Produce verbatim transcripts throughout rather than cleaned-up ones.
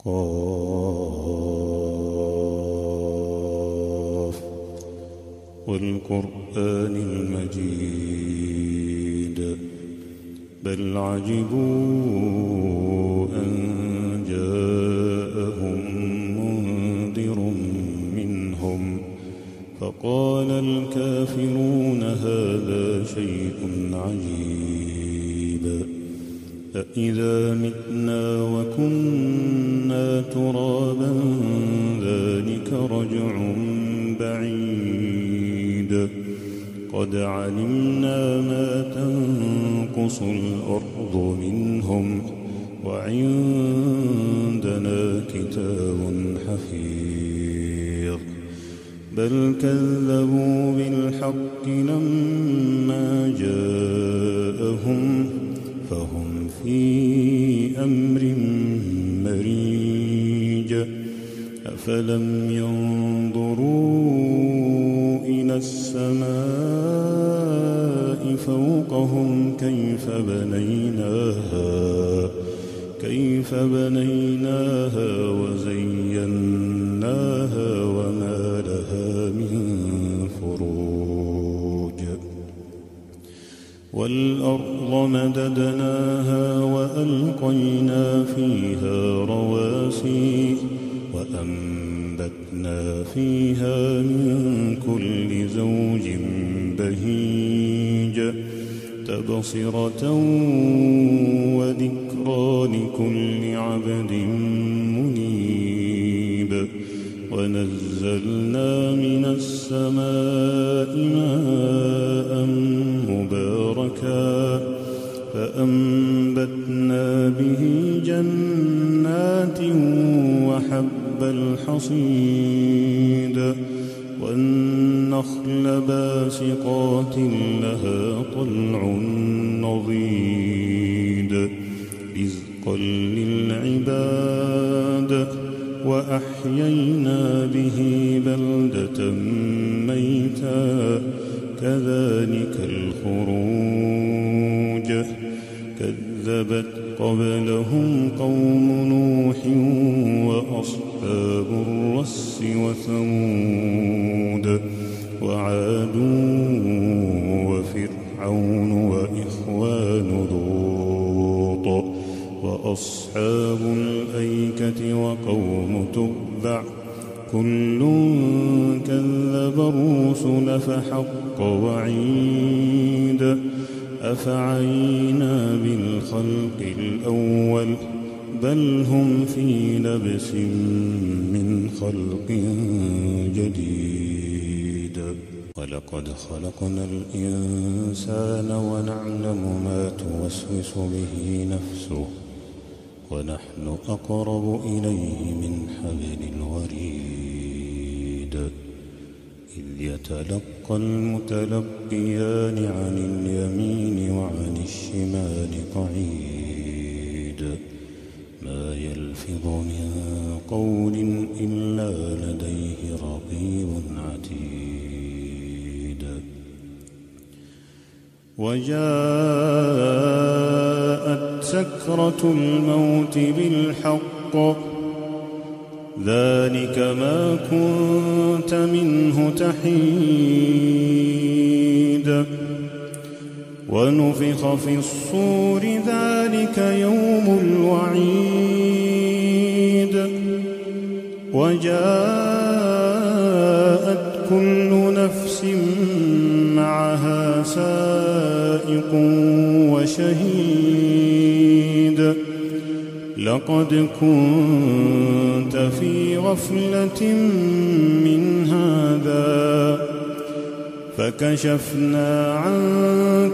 قاف والقرآن المجيد بل عجبوا أن جاءهم منذر منهم فقال الكافرون هذا شيء عجيب أإذا متنا وكنا ترابا ذلك رجع بعيد قد علمنا ما تنقص الأرض منهم وعندنا كتاب حفيظ بل كذبوا بالحق لما جاءهم فهم في أمر مريج أفلم ينظروا إلى السماء فوقهم كيف بنيناها كيف بنيناها وزيناها وما لها من فروج والأرض مددناها وألقينا فيها رواسي وأنبتنا فيها من كل زوج بهيج تبصرة وذكرى لكل عبد منيب ونزلنا من السماء ماء مباركا فأنبتنا به جنات وحب الحصيد والنخل باسقات لها طلع نضيد رزقا للعباد وأحيينا به بلدة ميتا كذلك الخروج كذبت قبلهم قوم نوح وأصحاب الرس وثمود وعاد وفرعون وإخوان لوط وأصحاب الأيكة وقوم تبع كل كذب الرسل فحق وعيد أفعينا بالخلق الأول بل هم في لبس من خلق جديد ولقد خلقنا الإنسان ونعلم ما توسوس به نفسه ونحن أقرب إليه من حبل الوريد إذ يتلقى المتلقيان عن اليمين وعن الشمال قعيد ما يلفظ من قول إلا لديه رقيب عتيد وجاءت سكرة الموت بالحق ذلك ما كنت منه تحيد ونفخ في الصور ذلك يوم الوعيد وجاءت كل نفس معها سائق وشهيد لقد كنت في غفلة من هذا فكشفنا عنك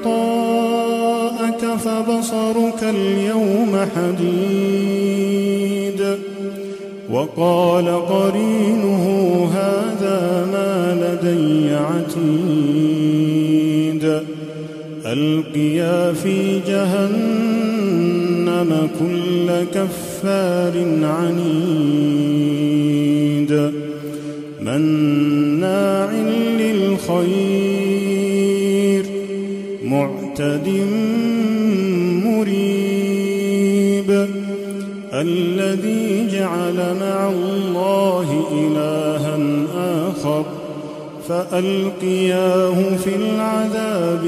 غطاءك فبصرك اليوم حديد وقال قرينه هذا ما لدي عتيد ألقيا في جهنم كل كفار عنيد مناع للخير معتد مريب الذي جعل مع الله إلها آخر فألقياه في العذاب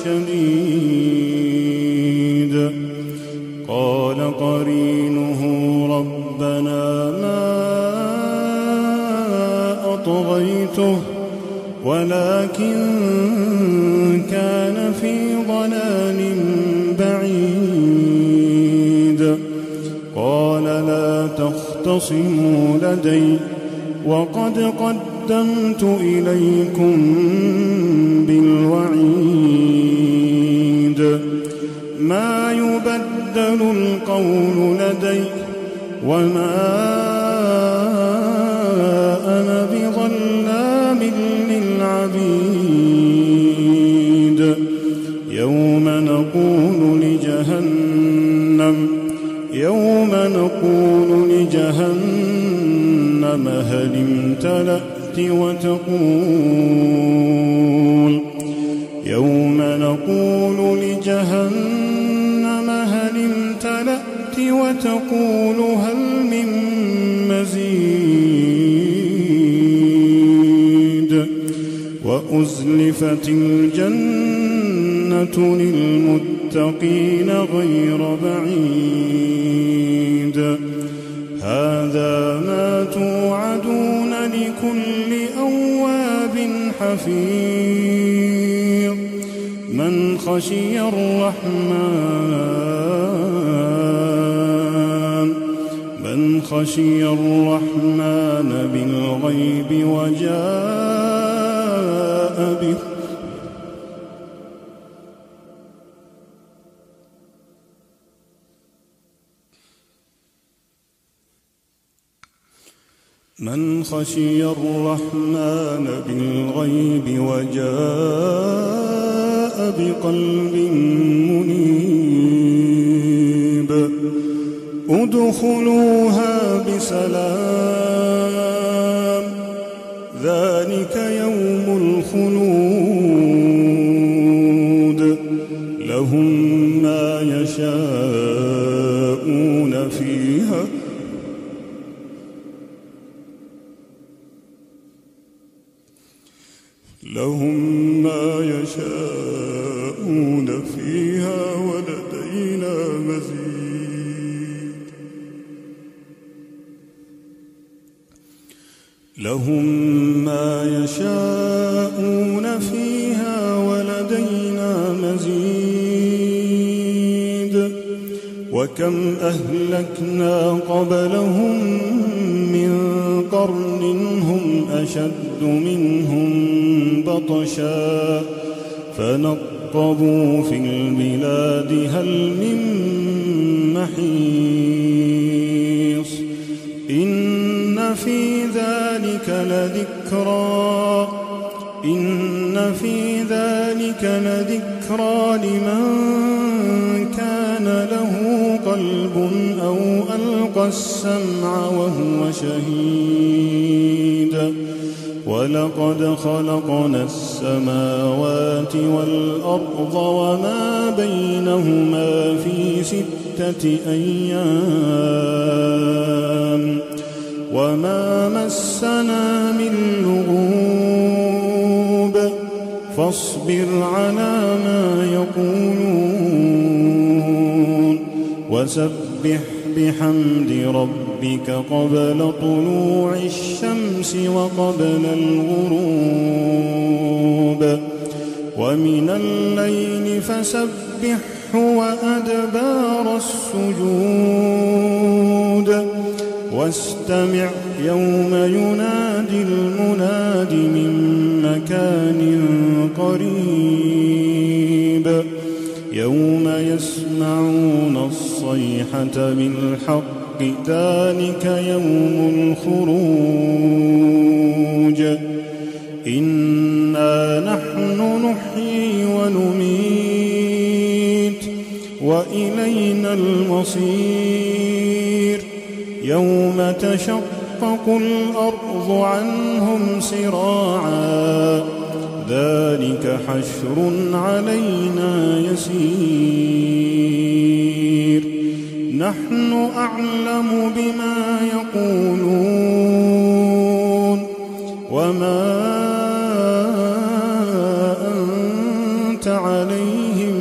الشديد. قال قرينه ربنا ما أطغيته ولكن كان في ضلال بعيد. قال لا تختصموا لدي وقد قدمت إليكم بالوعيد. ما يبدل القول لدي وما أنا بظلام للعبيد. يوم نقول لجهنم يوم نقول لجهنم هل امتلأت وتقول يوم نقول لجهنم هل امتلأت وتقول هل من مزيد. وأزلفت الجنة للمتقين غير بعيد. هذا ما توعدون لكل أواب حفيظ. من خشي الرحمن من خشي الرحمن بالغيب وجاء به من خشي الرحمن بالغيب وجاء بقلب منيب. ادخلوها بسلام ذلك يوم الخلود. لهم ما يشاءون فيها لهم ما يشاءون فيها ولدينا مزيد. لهم ما يشاءون فيها ولدينا مزيد. وكم أهلكنا قبلهم من قرن هم أشد منهم بطشا فنقبوا في البلاد هل من محيص. إن في ذلك لذكرى إن في ذلك لذكرى لمن كان له قلب أو ألقى السمع وهو شهيد. ولقد خلقنا السماوات والأرض وما بينهما في ستة أيام وما مسنا من لغوب. فاصبر على ما يقولون وسبح بحمد ربك قبل طلوع الشمس وقبل الغروب. ومن الليل فسبحه وأدبار السجود. واستمع يوم ينادي المناد من مكان قريب. يوم يسمعون الصيحة بالحق ذلك يوم الخروج. إنا نحن نحيي ونميت وإلينا المصير. يوم تشقق الأرض عنهم سراعا ذلك حشر علينا يسير. نحن أعلم بما يقولون وما أنت عليهم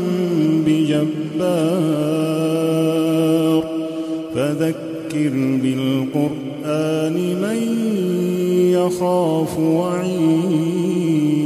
بجبار فذكر بالقرآن من يخاف وعيد